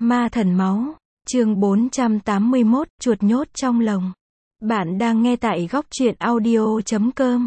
Ma thần máu, chương 481, chuột nhốt trong lồng. Bạn đang nghe tại góc truyện audio.com.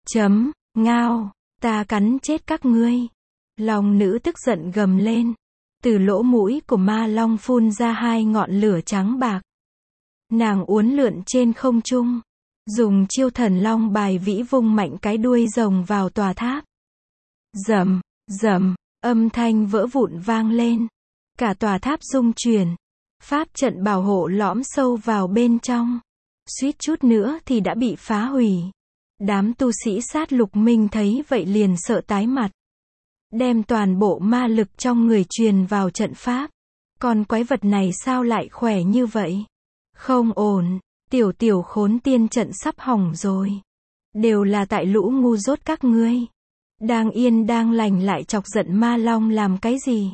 Ngao, ta cắn chết các ngươi. Long nữ tức giận gầm lên. Từ lỗ mũi của ma long phun ra hai ngọn lửa trắng bạc. Nàng uốn lượn trên không trung, dùng chiêu thần long bài vĩ vung mạnh cái đuôi rồng vào tòa tháp. Rầm, rầm, âm thanh vỡ vụn vang lên. Cả tòa tháp rung chuyển. Pháp trận bảo hộ lõm sâu vào bên trong. Suýt chút nữa thì đã bị phá hủy. Đám tu sĩ sát lục minh thấy vậy liền sợ tái mặt. Đem toàn bộ ma lực trong người truyền vào trận pháp. Con quái vật này sao lại khỏe như vậy? Không ổn, tiểu khốn tiên trận sắp hỏng rồi. Đều là tại lũ ngu dốt các ngươi. Đang yên đang lành lại chọc giận ma long làm cái gì?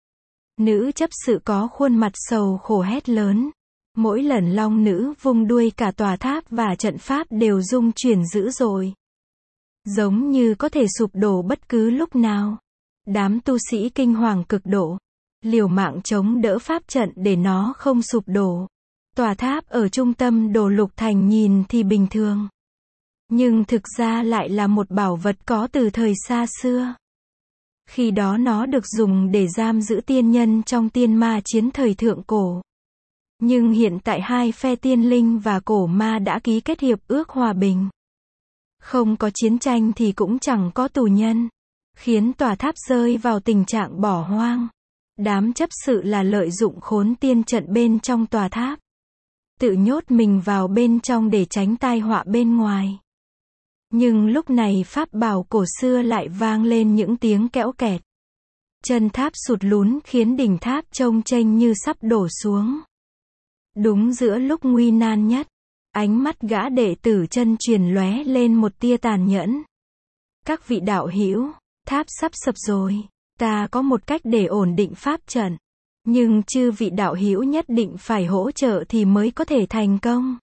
Nữ chấp sự có khuôn mặt sầu khổ hét lớn. Mỗi lần long nữ vung đuôi cả tòa tháp và trận pháp đều rung chuyển dữ dội. Giống như có thể sụp đổ bất cứ lúc nào. Đám tu sĩ kinh hoàng cực độ. Liều mạng chống đỡ pháp trận để nó không sụp đổ. Tòa tháp ở trung tâm Đồ Lục Thành nhìn thì bình thường. Nhưng thực ra lại là một bảo vật có từ thời xa xưa. Khi đó nó được dùng để giam giữ tiên nhân trong tiên ma chiến thời thượng cổ. Nhưng hiện tại hai phe tiên linh và cổ ma đã ký kết hiệp ước hòa bình. Không có chiến tranh thì cũng chẳng có tù nhân. Khiến tòa tháp rơi vào tình trạng bỏ hoang. Đám chấp sự là lợi dụng khốn tiên trận bên trong tòa tháp. Tự nhốt mình vào bên trong để tránh tai họa bên ngoài. Nhưng lúc này pháp bảo cổ xưa lại vang lên những tiếng kẽo kẹt. Chân tháp sụt lún khiến đỉnh tháp trông chênh như sắp đổ xuống. Đúng giữa lúc nguy nan nhất, ánh mắt gã đệ tử chân truyền lóe lên một tia tàn nhẫn. Các vị đạo hữu, tháp sắp sập rồi, ta có một cách để ổn định pháp trận. Nhưng chư vị đạo hữu nhất định phải hỗ trợ thì mới có thể thành công.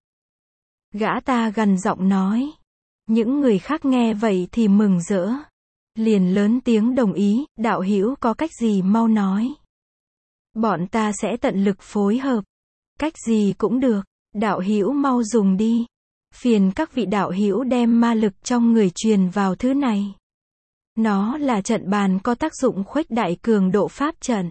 Gã ta gằn giọng nói. Những người khác nghe vậy thì mừng rỡ. Liền lớn tiếng đồng ý, đạo hữu có cách gì mau nói. Bọn ta sẽ tận lực phối hợp. Cách gì cũng được, đạo hữu mau dùng đi. Phiền các vị đạo hữu đem ma lực trong người truyền vào thứ này. Nó là trận bàn có tác dụng khuếch đại cường độ pháp trận.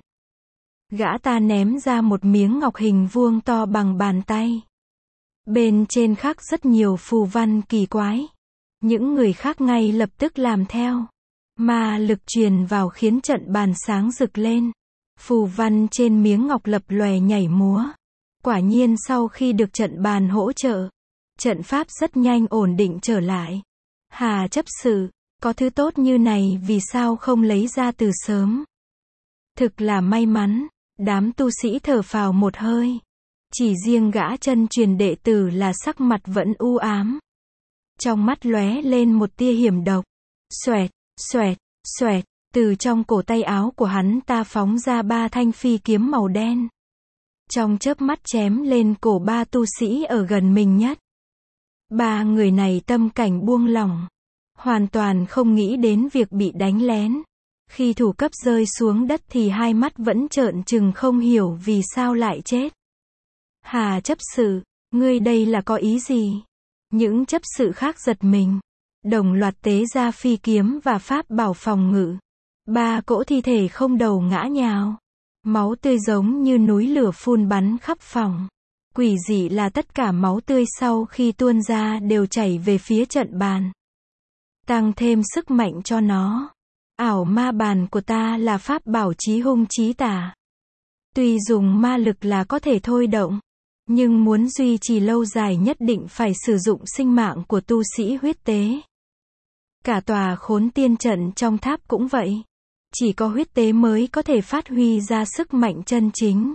Gã ta ném ra một miếng ngọc hình vuông to bằng bàn tay. Bên trên khắc rất nhiều phù văn kỳ quái. Những người khác ngay lập tức làm theo. Ma lực truyền vào khiến trận bàn sáng rực lên. Phù văn trên miếng ngọc lập lòe nhảy múa. Quả nhiên sau khi được trận bàn hỗ trợ, trận pháp rất nhanh ổn định trở lại. Hà chấp sự, có thứ tốt như này vì sao không lấy ra từ sớm? Thực là may mắn. Đám tu sĩ thở phào một hơi. Chỉ riêng gã chân truyền đệ tử là sắc mặt vẫn u ám. Trong mắt lóe lên một tia hiểm độc. Xoẹt, xoẹt, xoẹt, từ trong cổ tay áo của hắn ta phóng ra 3 thanh phi kiếm màu đen. Trong chớp mắt chém lên cổ 3 tu sĩ ở gần mình nhất. 3 người này tâm cảnh buông lỏng. Hoàn toàn không nghĩ đến việc bị đánh lén. Khi thủ cấp rơi xuống đất thì hai mắt vẫn trợn trừng không hiểu vì sao lại chết. Hà chấp sự, ngươi đây là có ý gì? Những chấp sự khác giật mình. Đồng loạt tế ra phi kiếm và pháp bảo phòng ngự. 3 cỗ thi thể không đầu ngã nhào. Máu tươi giống như núi lửa phun bắn khắp phòng. Quỷ dị là tất cả máu tươi sau khi tuôn ra đều chảy về phía trận bàn. Tăng thêm sức mạnh cho nó. Ảo ma bàn của ta là pháp bảo chí hung chí tà. Tuy dùng ma lực là có thể thôi động, nhưng muốn duy trì lâu dài nhất định phải sử dụng sinh mạng của tu sĩ huyết tế. Cả tòa khốn tiên trận trong tháp cũng vậy. Chỉ có huyết tế mới có thể phát huy ra sức mạnh chân chính.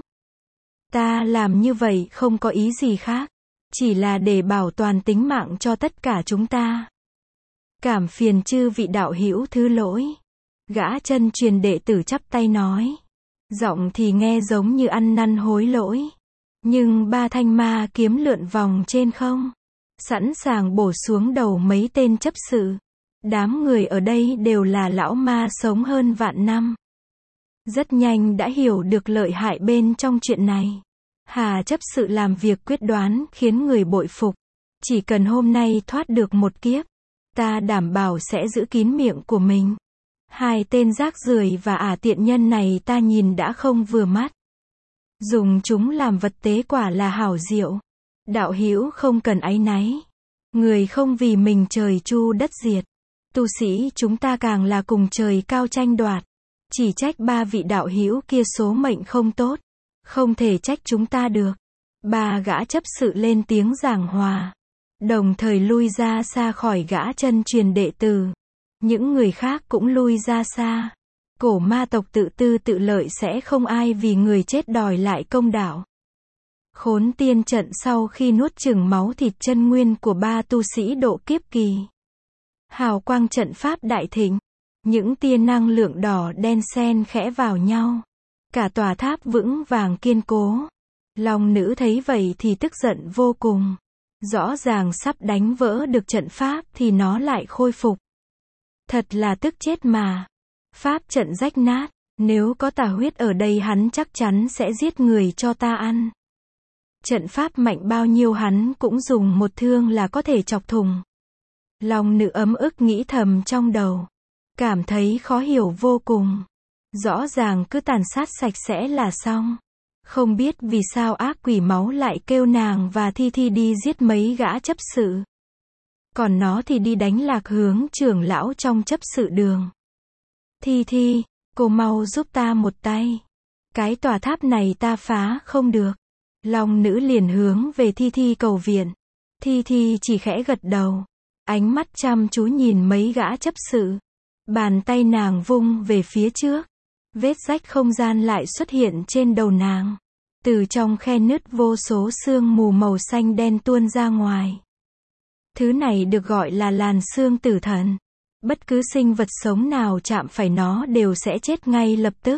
Ta làm như vậy không có ý gì khác. Chỉ là để bảo toàn tính mạng cho tất cả chúng ta. Cảm phiền chư vị đạo hữu thứ lỗi. Gã chân truyền đệ tử chắp tay nói. Giọng thì nghe giống như ăn năn hối lỗi. Nhưng 3 thanh ma kiếm lượn vòng trên không. Sẵn sàng bổ xuống đầu mấy tên chấp sự. Đám người ở đây đều là lão ma sống hơn vạn năm. rất nhanh đã hiểu được lợi hại bên trong chuyện này. Hà chấp sự làm việc quyết đoán khiến người bội phục. Chỉ cần hôm nay thoát được một kiếp, ta đảm bảo sẽ giữ kín miệng của mình. Hai tên rác rưởi và tiện nhân này ta nhìn đã không vừa mắt. Dùng chúng làm vật tế quả là hảo diệu. Đạo hữu không cần áy náy. Người không vì mình trời chu đất diệt. Tu sĩ chúng ta càng là cùng trời cao tranh đoạt. Chỉ trách ba vị đạo hữu kia số mệnh không tốt. Không thể trách chúng ta được. Ba gã chấp sự lên tiếng giảng hòa. Đồng thời lui ra xa khỏi gã chân truyền đệ tử. Những người khác cũng lui ra xa. Cổ ma tộc tự tư tự lợi sẽ không ai vì người chết đòi lại công đạo. Khốn tiên trận sau khi nuốt chửng máu thịt chân nguyên của ba tu sĩ độ kiếp kỳ. Hào quang trận pháp đại thịnh. Những tia năng lượng đỏ đen xen khẽ vào nhau. Cả tòa tháp vững vàng kiên cố. Long nữ thấy vậy thì tức giận vô cùng. Rõ ràng sắp đánh vỡ được trận pháp thì nó lại khôi phục. Thật là tức chết mà. Pháp trận rách nát. Nếu có tà huyết ở đây hắn chắc chắn sẽ giết người cho ta ăn. Trận pháp mạnh bao nhiêu hắn cũng dùng một thương là có thể chọc thủng. Long nữ ấm ức nghĩ thầm trong đầu. Cảm thấy khó hiểu vô cùng. Rõ ràng cứ tàn sát sạch sẽ là xong. Không biết vì sao ác quỷ máu lại kêu nàng và Thi Thi đi giết mấy gã chấp sự. Còn nó thì đi đánh lạc hướng trưởng lão trong chấp sự đường. Thi Thi, cô mau giúp ta một tay. Cái tòa tháp này ta phá không được. Long nữ liền hướng về Thi Thi cầu viện. Thi Thi chỉ khẽ gật đầu. Ánh mắt chăm chú nhìn mấy gã chấp sự. Bàn tay nàng vung về phía trước. Vết rách không gian lại xuất hiện trên đầu nàng. Từ trong khe nứt vô số sương mù màu xanh đen tuôn ra ngoài. Thứ này được gọi là làn sương tử thần. Bất cứ sinh vật sống nào chạm phải nó đều sẽ chết ngay lập tức.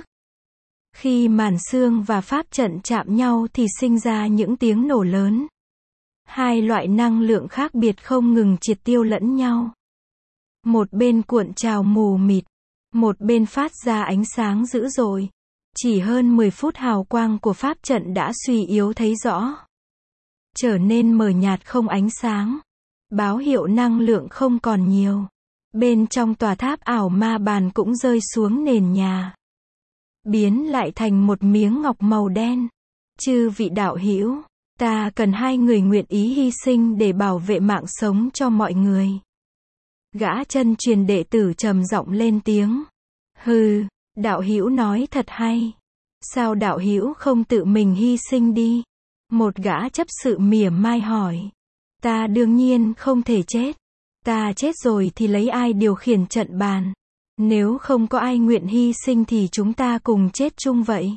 Khi màn sương và pháp trận chạm nhau thì sinh ra những tiếng nổ lớn. Hai loại năng lượng khác biệt không ngừng triệt tiêu lẫn nhau. Một bên cuộn trào mù mịt, một bên phát ra ánh sáng dữ dội. Chỉ hơn 10 phút hào quang của pháp trận đã suy yếu thấy rõ. Trở nên mờ nhạt không ánh sáng. Báo hiệu năng lượng không còn nhiều. Bên trong tòa tháp ảo ma bàn cũng rơi xuống nền nhà. Biến lại thành một miếng ngọc màu đen. Chư vị đạo hữu, ta cần hai người nguyện ý hy sinh để bảo vệ mạng sống cho mọi người. Gã chân truyền đệ tử trầm giọng lên tiếng. Hừ, đạo hữu nói thật hay. Sao đạo hữu không tự mình hy sinh đi? Một gã chấp sự mỉa mai hỏi. Ta đương nhiên không thể chết. Ta chết rồi thì lấy ai điều khiển trận bàn? Nếu không có ai nguyện hy sinh thì chúng ta cùng chết chung vậy.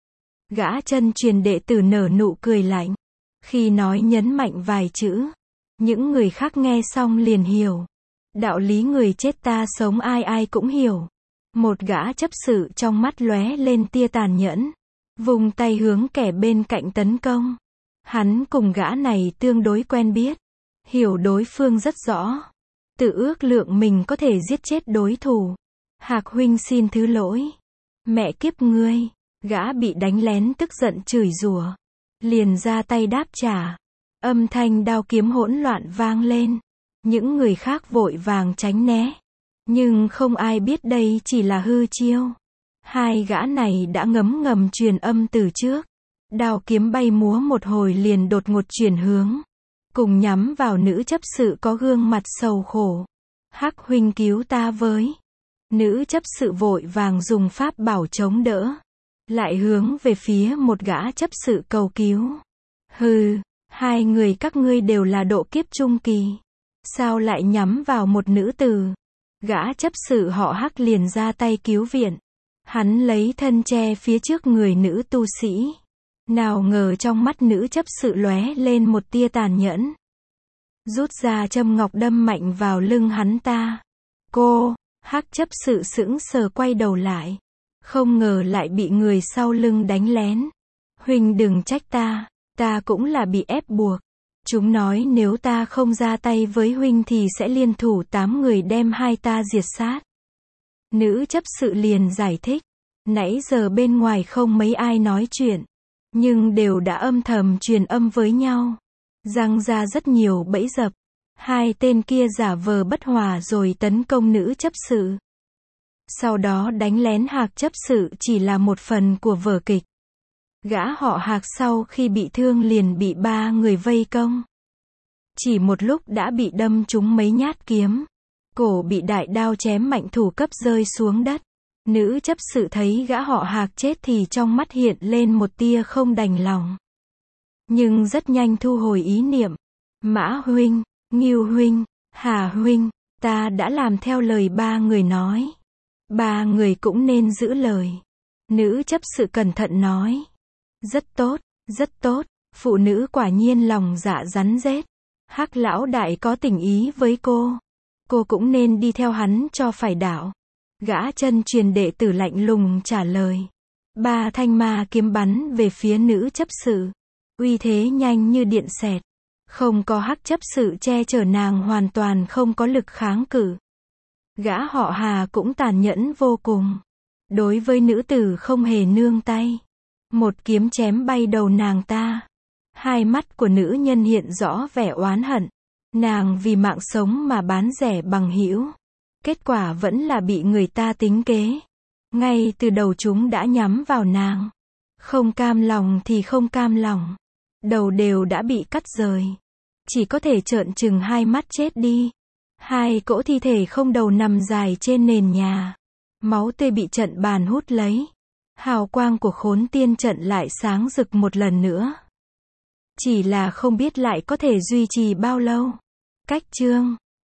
Gã chân truyền đệ tử nở nụ cười lạnh. Khi nói nhấn mạnh vài chữ, những người khác nghe xong liền hiểu. Đạo lý người chết ta sống ai ai cũng hiểu. Một gã chấp sự trong mắt lóe lên tia tàn nhẫn. Vùng tay hướng kẻ bên cạnh tấn công. Hắn cùng gã này tương đối quen biết. Hiểu đối phương rất rõ. Tự ước lượng mình có thể giết chết đối thủ. Hạc huynh xin thứ lỗi. Mẹ kiếp ngươi. Gã bị đánh lén tức giận chửi rủa. Liền ra tay đáp trả. Âm thanh đao kiếm hỗn loạn vang lên. Những người khác vội vàng tránh né. Nhưng không ai biết đây chỉ là hư chiêu. Hai gã này đã ngấm ngầm truyền âm từ trước. Đao kiếm bay múa một hồi liền đột ngột chuyển hướng. Cùng nhắm vào nữ chấp sự có gương mặt sầu khổ. Hắc huynh cứu ta với. Nữ chấp sự vội vàng dùng pháp bảo chống đỡ. Lại hướng về phía một gã chấp sự cầu cứu. Hừ, hai người các ngươi đều là độ kiếp trung kỳ. Sao lại nhắm vào một nữ tử? Gã chấp sự họ Hắc liền ra tay cứu viện. Hắn lấy thân che phía trước người nữ tu sĩ. Nào ngờ trong mắt nữ chấp sự lóe lên một tia tàn nhẫn. Rút ra châm ngọc đâm mạnh vào lưng hắn ta. Cô, Hắc chấp sự sững sờ quay đầu lại. Không ngờ lại bị người sau lưng đánh lén. Huynh đừng trách ta, ta cũng là bị ép buộc. Chúng nói nếu ta không ra tay với huynh thì sẽ liên thủ 8 người đem hai ta diệt sát. Nữ chấp sự liền giải thích. Nãy giờ bên ngoài không mấy ai nói chuyện, nhưng đều đã âm thầm truyền âm với nhau. Giăng ra rất nhiều bẫy dập. Hai tên kia giả vờ bất hòa rồi tấn công nữ chấp sự. Sau đó đánh lén Hạc chấp sự chỉ là một phần của vở kịch. Gã họ Hạc sau khi bị thương liền bị ba người vây công. Chỉ một lúc đã bị đâm trúng mấy nhát kiếm. Cổ bị đại đao chém mạnh, thủ cấp rơi xuống đất. Nữ chấp sự thấy gã họ Hạc chết thì trong mắt hiện lên một tia không đành lòng. Nhưng rất nhanh thu hồi ý niệm. Mã huynh, Ngưu huynh, Hà huynh, ta đã làm theo lời ba người nói. Ba người cũng nên giữ lời. Nữ chấp sự cẩn thận nói. Rất tốt, rất tốt, phụ nữ quả nhiên lòng dạ rắn rết. Hắc lão đại có tình ý với cô cũng nên đi theo hắn cho phải đạo. Gã chân truyền đệ tử lạnh lùng trả lời. Ba thanh ma kiếm bắn về phía nữ chấp sự. Uy thế nhanh như điện xẹt. Không có Hắc chấp sự che chở, nàng hoàn toàn không có lực kháng cự. Gã họ Hà cũng tàn nhẫn vô cùng. Đối với nữ tử không hề nương tay. Một kiếm chém bay đầu nàng ta. Hai mắt của nữ nhân hiện rõ vẻ oán hận. Nàng vì mạng sống mà bán rẻ bằng hữu. Kết quả vẫn là bị người ta tính kế. Ngay từ đầu chúng đã nhắm vào nàng. Không cam lòng thì không cam lòng. Đầu đều đã bị cắt rời. Chỉ có thể trợn trừng hai mắt chết đi. Hai cỗ thi thể không đầu nằm dài trên nền nhà. Máu tươi bị trận bàn hút lấy. Hào quang của Khốn Tiên trận lại sáng rực một lần nữa. Chỉ là không biết lại có thể duy trì bao lâu. Cách chương